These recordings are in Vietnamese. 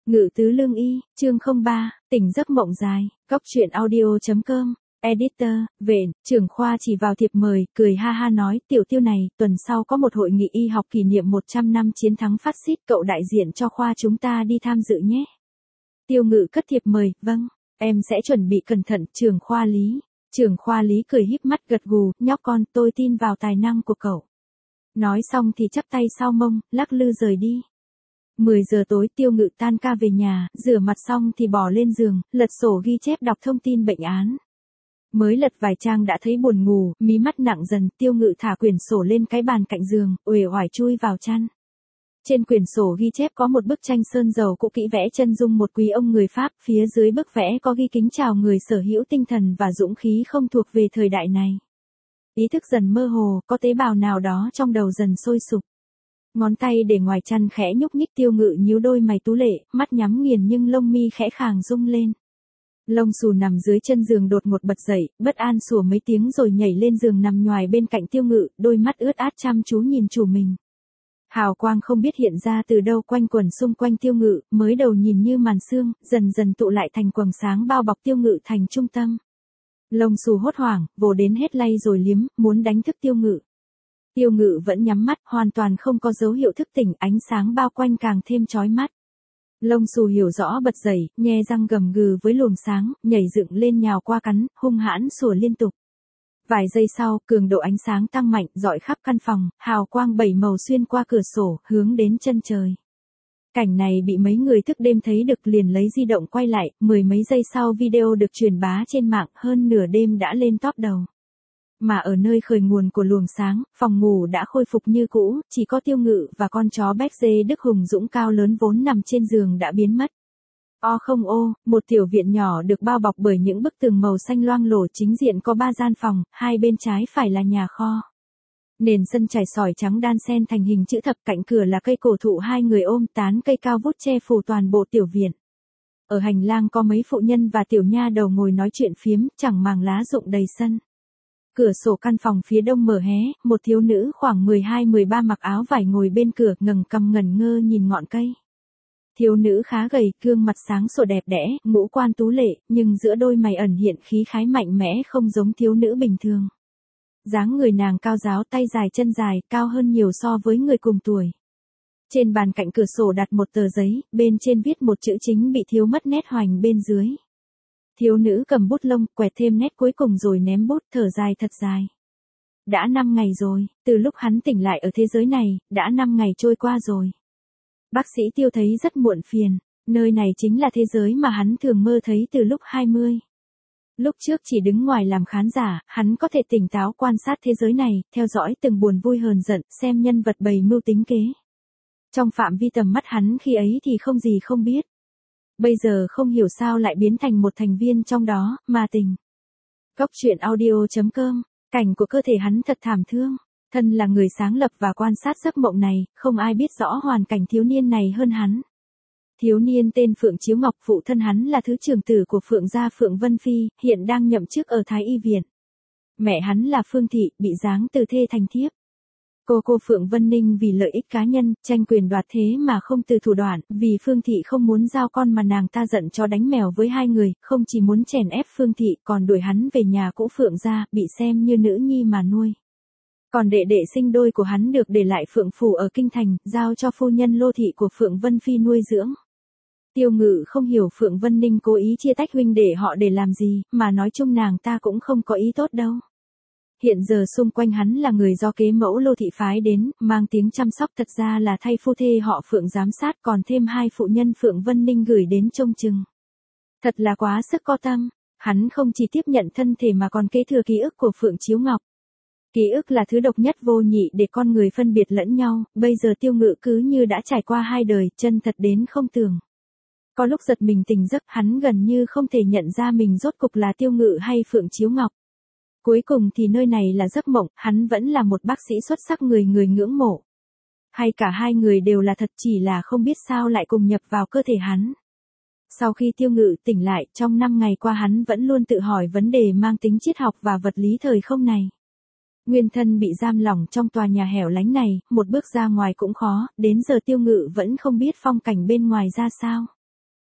Ngự tứ lương y, chương 03, tỉnh giấc mộng dài, góc truyện audio.com, editor, Vện, trưởng khoa chỉ vào thiệp mời, cười ha ha nói, tiểu Tiêu này, tuần sau có một hội nghị y học kỷ niệm 100 năm chiến thắng phát xít, cậu đại diện cho khoa chúng ta đi tham dự nhé. Tiêu Ngự cất thiệp mời, vâng, em sẽ chuẩn bị cẩn thận, trưởng khoa Lý. Trưởng khoa Lý cười híp mắt gật gù, nhóc con, tôi tin vào tài năng của cậu. Nói xong thì chắp tay sau mông, lắc lư rời đi. 10 giờ tối Tiêu Ngự tan ca về nhà, rửa mặt xong thì bỏ lên giường, lật sổ ghi chép đọc thông tin bệnh án. Mới lật vài trang đã thấy buồn ngủ, mí mắt nặng dần, Tiêu Ngự thả quyển sổ lên cái bàn cạnh giường, uể oải chui vào chăn. Trên quyển sổ ghi chép có một bức tranh sơn dầu cũ kỹ vẽ chân dung một quý ông người Pháp, phía dưới bức vẽ có ghi kính chào người sở hữu tinh thần và dũng khí không thuộc về thời đại này. Ý thức dần mơ hồ, có tế bào nào đó trong đầu dần sôi sục. Ngón tay để ngoài chăn khẽ nhúc nhích, Tiêu Ngự nhíu đôi mày tú lệ, mắt nhắm nghiền nhưng lông mi khẽ khàng rung lên. Lông xù nằm dưới chân giường đột ngột bật dậy, bất an sủa mấy tiếng rồi nhảy lên giường nằm nhoài bên cạnh Tiêu Ngự, đôi mắt ướt át chăm chú nhìn chủ mình. Hào quang không biết hiện ra từ đâu quanh quẩn xung quanh Tiêu Ngự, mới đầu nhìn như màn sương, dần dần tụ lại thành quầng sáng bao bọc Tiêu Ngự thành trung tâm. Lông xù hốt hoảng, vồ đến hết lay rồi liếm, muốn đánh thức Tiêu Ngự. Tiêu Ngự vẫn nhắm mắt, hoàn toàn không có dấu hiệu thức tỉnh, ánh sáng bao quanh càng thêm chói mắt. Lông xù hiểu rõ bật dậy, nhe răng gầm gừ với luồng sáng, nhảy dựng lên nhào qua cắn, hung hãn sủa liên tục. Vài giây sau, cường độ ánh sáng tăng mạnh, rọi khắp căn phòng, hào quang bảy màu xuyên qua cửa sổ, hướng đến chân trời. Cảnh này bị mấy người thức đêm thấy được liền lấy di động quay lại, mười mấy giây sau video được truyền bá trên mạng, hơn nửa đêm đã lên top đầu. Mà ở nơi khởi nguồn của luồng sáng, phòng ngủ đã khôi phục như cũ, chỉ có Tiêu Ngự và con chó béc dê Đức Hùng Dũng cao lớn vốn nằm trên giường đã biến mất. O không ô, một tiểu viện nhỏ được bao bọc bởi những bức tường màu xanh loang lổ, chính diện có 3 gian phòng, hai bên trái phải là nhà kho. Nền sân trải sỏi trắng đan xen thành hình chữ thập, cạnh cửa là cây cổ thụ hai người ôm, tán cây cao vút che phủ toàn bộ tiểu viện. Ở hành lang có mấy phụ nhân và tiểu nha đầu ngồi nói chuyện phiếm, chẳng màng lá rụng đầy sân. Cửa sổ căn phòng phía đông mở hé, một thiếu nữ khoảng 12-13 mặc áo vải ngồi bên cửa, ngẩng cằm ngẩn ngơ nhìn ngọn cây. Thiếu nữ khá gầy, gương mặt sáng sủa đẹp đẽ, ngũ quan tú lệ, nhưng giữa đôi mày ẩn hiện khí khái mạnh mẽ không giống thiếu nữ bình thường. Dáng người nàng cao ráo, tay dài chân dài, cao hơn nhiều so với người cùng tuổi. Trên bàn cạnh cửa sổ đặt một tờ giấy, bên trên viết một chữ chính bị thiếu mất nét hoành bên dưới. Thiếu nữ cầm bút lông, quẹt thêm nét cuối cùng rồi ném bút, thở dài thật dài. Đã 5 ngày rồi, từ lúc hắn tỉnh lại ở thế giới này, đã 5 ngày trôi qua rồi. Bác sĩ Tiêu thấy rất muộn phiền, nơi này chính là thế giới mà hắn thường mơ thấy từ lúc 20. Lúc trước chỉ đứng ngoài làm khán giả, hắn có thể tỉnh táo quan sát thế giới này, theo dõi từng buồn vui hờn giận, xem nhân vật bày mưu tính kế. Trong phạm vi tầm mắt hắn khi ấy thì không gì không biết. Bây giờ không hiểu sao lại biến thành một thành viên trong đó, mà tình. Góc truyện audio.com, cảnh của cơ thể hắn thật thảm thương. Thân là người sáng lập và quan sát giấc mộng này, không ai biết rõ hoàn cảnh thiếu niên này hơn hắn. Thiếu niên tên Phượng Chiếu Ngọc, phụ thân hắn là thứ trưởng tử của Phượng gia Phượng Vân Phi, hiện đang nhậm chức ở Thái Y Viện. Mẹ hắn là Phương Thị, bị giáng từ thê thành thiếp. Cô Phượng Vân Ninh vì lợi ích cá nhân, tranh quyền đoạt thế mà không từ thủ đoạn, vì Phương Thị không muốn giao con mà nàng ta giận chó đánh mèo với hai người, không chỉ muốn chèn ép Phương Thị còn đuổi hắn về nhà cũ Phượng gia, bị xem như nữ nhi mà nuôi. Còn đệ đệ sinh đôi của hắn được để lại Phượng phủ ở Kinh Thành, giao cho phu nhân Lô Thị của Phượng Vân Phi nuôi dưỡng. Tiêu Ngự không hiểu Phượng Vân Ninh cố ý chia tách huynh đệ họ để làm gì, mà nói chung nàng ta cũng không có ý tốt đâu. Hiện giờ xung quanh hắn là người do kế mẫu Lô Thị phái đến, mang tiếng chăm sóc, thật ra là thay phu thê họ Phượng giám sát, còn thêm hai phụ nhân Phượng Vân Ninh gửi đến trông chừng. Thật là quá sức có tâm, hắn không chỉ tiếp nhận thân thể mà còn kế thừa ký ức của Phượng Chiếu Ngọc. Ký ức là thứ độc nhất vô nhị để con người phân biệt lẫn nhau, bây giờ Tiêu Ngự cứ như đã trải qua hai đời, chân thật đến không tưởng. Có lúc giật mình tỉnh giấc, hắn gần như không thể nhận ra mình rốt cục là Tiêu Ngự hay Phượng Chiếu Ngọc. Cuối cùng thì nơi này là giấc mộng, hắn vẫn là một bác sĩ xuất sắc người ngưỡng mộ. Hay cả hai người đều là thật, chỉ là không biết sao lại cùng nhập vào cơ thể hắn. Sau khi Tiêu Ngự tỉnh lại, trong 5 ngày qua hắn vẫn luôn tự hỏi vấn đề mang tính triết học và vật lý thời không này. Nguyên thân bị giam lỏng trong tòa nhà hẻo lánh này, một bước ra ngoài cũng khó, đến giờ Tiêu Ngự vẫn không biết phong cảnh bên ngoài ra sao.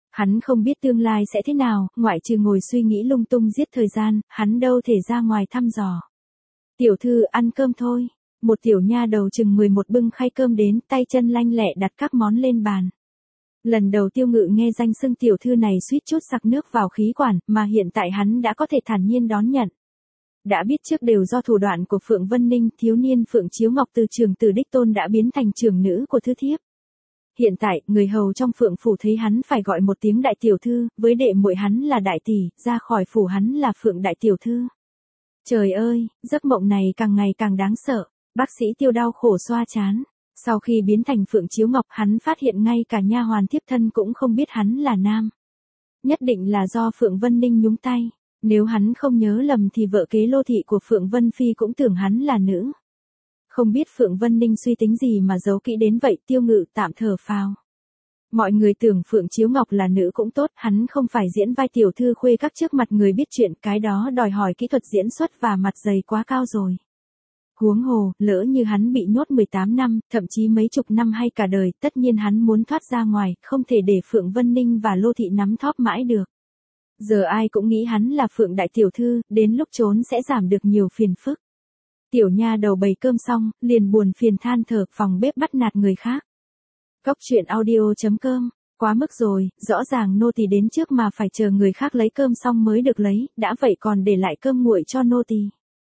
Hắn không biết tương lai sẽ thế nào, ngoại trừ ngồi suy nghĩ lung tung giết thời gian, hắn đâu thể ra ngoài thăm dò. Tiểu thư ăn cơm thôi. Một tiểu nha đầu chừng 11 bưng khay cơm đến, tay chân lanh lẹ đặt các món lên bàn. Lần đầu Tiêu Ngự nghe danh xưng tiểu thư này suýt chút sặc nước vào khí quản, mà hiện tại hắn đã có thể thản nhiên đón nhận. Đã biết trước đều do thủ đoạn của Phượng Vân Ninh, thiếu niên Phượng Chiếu Ngọc từ trưởng tử đích tôn đã biến thành trưởng nữ của thư thiếp. Hiện tại, người hầu trong Phượng phủ thấy hắn phải gọi một tiếng đại tiểu thư, với đệ muội hắn là đại tỷ, ra khỏi phủ hắn là Phượng đại tiểu thư. Trời ơi, giấc mộng này càng ngày càng đáng sợ. Bác sĩ Tiêu đau khổ xoa trán. Sau khi biến thành Phượng Chiếu Ngọc, hắn phát hiện ngay cả nha hoàn thiếp thân cũng không biết hắn là nam. Nhất định là do Phượng Vân Ninh nhúng tay. Nếu hắn không nhớ lầm thì vợ kế Lô thị của Phượng Vân Phi cũng tưởng hắn là nữ. Không biết Phượng Vân Ninh suy tính gì mà giấu kỹ đến vậy, Tiêu Ngự tạm thở phào. Mọi người tưởng Phượng Chiếu Ngọc là nữ cũng tốt, hắn không phải diễn vai tiểu thư khuê các trước mặt người biết chuyện, cái đó đòi hỏi kỹ thuật diễn xuất và mặt dày quá cao rồi. Huống hồ, lỡ như hắn bị nhốt 18 năm, thậm chí mấy chục năm hay cả đời, tất nhiên hắn muốn thoát ra ngoài, không thể để Phượng Vân Ninh và Lô thị nắm thóp mãi được. Giờ ai cũng nghĩ hắn là Phượng đại tiểu thư, đến lúc trốn sẽ giảm được nhiều phiền phức. Tiểu nha đầu bày cơm xong, liền buồn phiền than thở, phòng bếp bắt nạt người khác. Cóc truyện audio.com, quá mức rồi, rõ ràng nô tỳ đến trước mà phải chờ người khác lấy cơm xong mới được lấy, đã vậy còn để lại cơm nguội cho nô tỳ.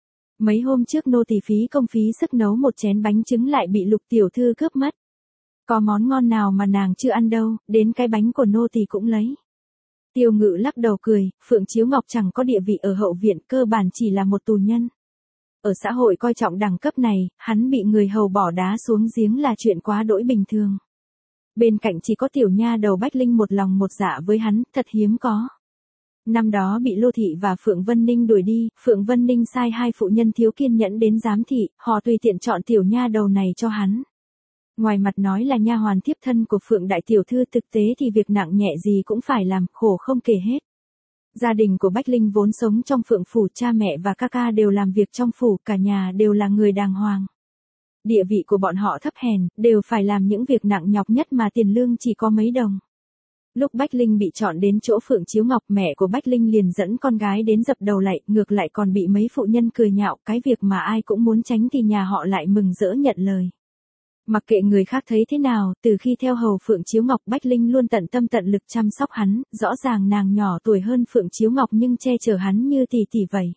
Mấy hôm trước nô tỳ phí công phí sức nấu một chén bánh trứng lại bị Lục tiểu thư cướp mất. Có món ngon nào mà nàng chưa ăn đâu, đến cái bánh của nô tỳ cũng lấy. Tiêu Ngự lắc đầu cười, Phượng Chiếu Ngọc chẳng có địa vị ở hậu viện, cơ bản chỉ là một tù nhân. Ở xã hội coi trọng đẳng cấp này, hắn bị người hầu bỏ đá xuống giếng là chuyện quá đỗi bình thường. Bên cạnh chỉ có tiểu nha đầu Bách Linh một lòng một dạ với hắn, thật hiếm có. Năm đó bị Lô thị và Phượng Vân Ninh đuổi đi, Phượng Vân Ninh sai hai phụ nhân thiếu kiên nhẫn đến giám thị, họ tùy tiện chọn tiểu nha đầu này cho hắn. Ngoài mặt nói là nha hoàn thiếp thân của Phượng đại tiểu thư, thực tế thì việc nặng nhẹ gì cũng phải làm, khổ không kể hết. Gia đình của Bách Linh vốn sống trong Phượng phủ, cha mẹ và ca ca đều làm việc trong phủ, cả nhà đều là người đàng hoàng. Địa vị của bọn họ thấp hèn, đều phải làm những việc nặng nhọc nhất mà tiền lương chỉ có mấy đồng. Lúc Bách Linh bị chọn đến chỗ Phượng Chiếu Ngọc, mẹ của Bách Linh liền dẫn con gái đến dập đầu lạy, ngược lại còn bị mấy phụ nhân cười nhạo, cái việc mà ai cũng muốn tránh thì nhà họ lại mừng rỡ nhận lời. Mặc kệ người khác thấy thế nào, từ khi theo hầu Phượng Chiếu Ngọc, Bách Linh luôn tận tâm tận lực chăm sóc hắn, rõ ràng nàng nhỏ tuổi hơn Phượng Chiếu Ngọc nhưng che chở hắn như tỷ tỷ vậy.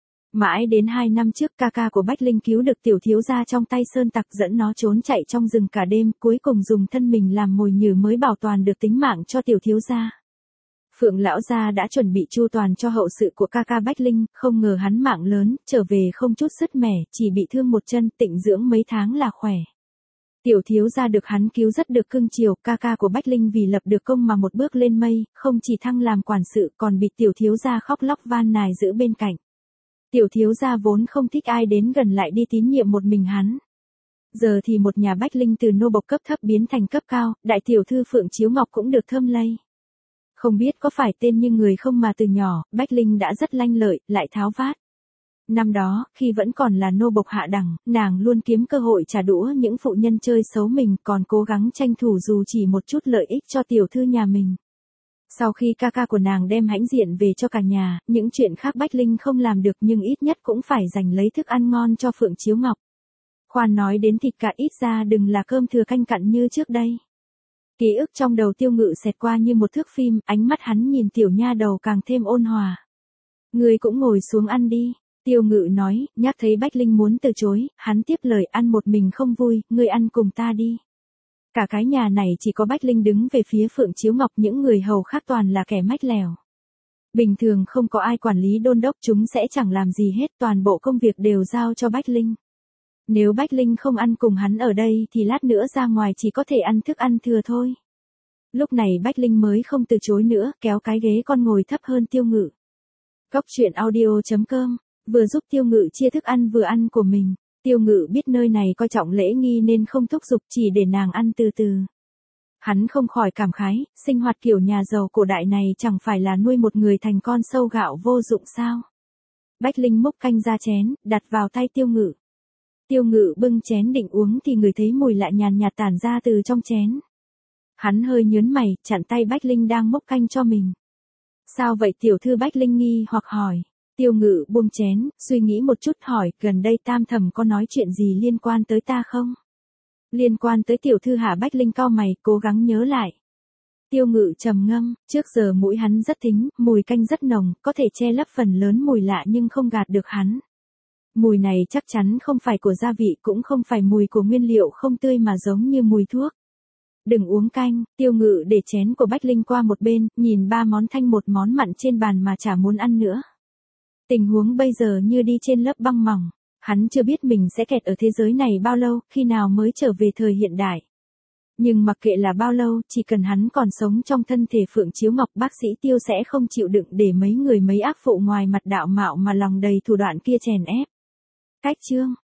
Mãi đến 2 năm trước, ca ca của Bách Linh cứu được tiểu thiếu gia trong tay sơn tặc, dẫn nó trốn chạy trong rừng cả đêm, cuối cùng dùng thân mình làm mồi nhử mới bảo toàn được tính mạng cho tiểu thiếu gia. Phượng lão gia đã chuẩn bị chu toàn cho hậu sự của ca ca Bách Linh, không ngờ hắn mạng lớn, trở về không chút sứt mẻ, chỉ bị thương một chân, tịnh dưỡng mấy tháng là khỏe. Tiểu thiếu gia được hắn cứu rất được cưng chiều, ca ca của Bách Linh vì lập được công mà một bước lên mây, không chỉ thăng làm quản sự còn bị tiểu thiếu gia khóc lóc van nài giữ bên cạnh. Tiểu thiếu gia vốn không thích ai đến gần lại đi tín nhiệm một mình hắn. Giờ thì một nhà Bách Linh từ nô bộc cấp thấp biến thành cấp cao, đại tiểu thư Phượng Chiếu Ngọc cũng được thơm lây. Không biết có phải tên như người không mà từ nhỏ, Bách Linh đã rất lanh lợi, lại tháo vát. Năm đó, khi vẫn còn là nô bộc hạ đẳng, nàng luôn kiếm cơ hội trả đũa những phụ nhân chơi xấu mình, còn cố gắng tranh thủ dù chỉ một chút lợi ích cho tiểu thư nhà mình. Sau khi ca ca của nàng đem hãnh diện về cho cả nhà, những chuyện khác Bách Linh không làm được nhưng ít nhất cũng phải giành lấy thức ăn ngon cho Phượng Chiếu Ngọc. Khoan nói đến thịt cả, ít ra đừng là cơm thừa canh cặn như trước đây. Ký ức trong đầu Tiêu Ngự xẹt qua như một thước phim, ánh mắt hắn nhìn tiểu nha đầu càng thêm ôn hòa. Ngươi cũng ngồi xuống ăn đi. Tiêu Ngự nói, nhắc thấy Bách Linh muốn từ chối, hắn tiếp lời, ăn một mình không vui, ngươi ăn cùng ta đi. Cả cái nhà này chỉ có Bách Linh đứng về phía Phượng Chiếu Ngọc, những người hầu khác toàn là kẻ mách lèo. Bình thường không có ai quản lý đôn đốc, chúng sẽ chẳng làm gì hết, toàn bộ công việc đều giao cho Bách Linh. Nếu Bách Linh không ăn cùng hắn ở đây thì lát nữa ra ngoài chỉ có thể ăn thức ăn thừa thôi. Lúc này Bách Linh mới không từ chối nữa, kéo cái ghế con ngồi thấp hơn Tiêu Ngự. Cóc truyện audio.com, vừa giúp Tiêu Ngự chia thức ăn vừa ăn của mình. Tiêu Ngự biết nơi này coi trọng lễ nghi nên không thúc giục, chỉ để nàng ăn từ từ. Hắn không khỏi cảm khái, sinh hoạt kiểu nhà giàu cổ đại này chẳng phải là nuôi một người thành con sâu gạo vô dụng sao. Bách Linh múc canh ra chén, đặt vào tay Tiêu Ngự. Tiêu Ngự bưng chén định uống thì ngửi thấy mùi lạ nhàn nhạt tản ra từ trong chén. Hắn hơi nhớn mày, chặn tay Bách Linh đang múc canh cho mình. Sao vậy tiểu thư? Bách Linh nghi hoặc hỏi. Tiêu Ngự buông chén, suy nghĩ một chút hỏi, gần đây Tam Thẩm có nói chuyện gì liên quan tới ta không? Liên quan tới tiểu thư hả? Bách Linh cau mày, cố gắng nhớ lại. Tiêu Ngự trầm ngâm, trước giờ mũi hắn rất thính, mùi canh rất nồng, có thể che lấp phần lớn mùi lạ nhưng không gạt được hắn. Mùi này chắc chắn không phải của gia vị, cũng không phải mùi của nguyên liệu không tươi mà giống như mùi thuốc. Đừng uống canh. Tiêu Ngự để chén của Bách Linh qua một bên, nhìn 3 món thanh một món mặn trên bàn mà chả muốn ăn nữa. Tình huống bây giờ như đi trên lớp băng mỏng. Hắn chưa biết mình sẽ kẹt ở thế giới này bao lâu, khi nào mới trở về thời hiện đại. Nhưng mặc kệ là bao lâu, chỉ cần hắn còn sống trong thân thể Phượng Chiếu Ngọc, bác sĩ Tiêu sẽ không chịu đựng để mấy ác phụ ngoài mặt đạo mạo mà lòng đầy thủ đoạn kia chèn ép. Cách chương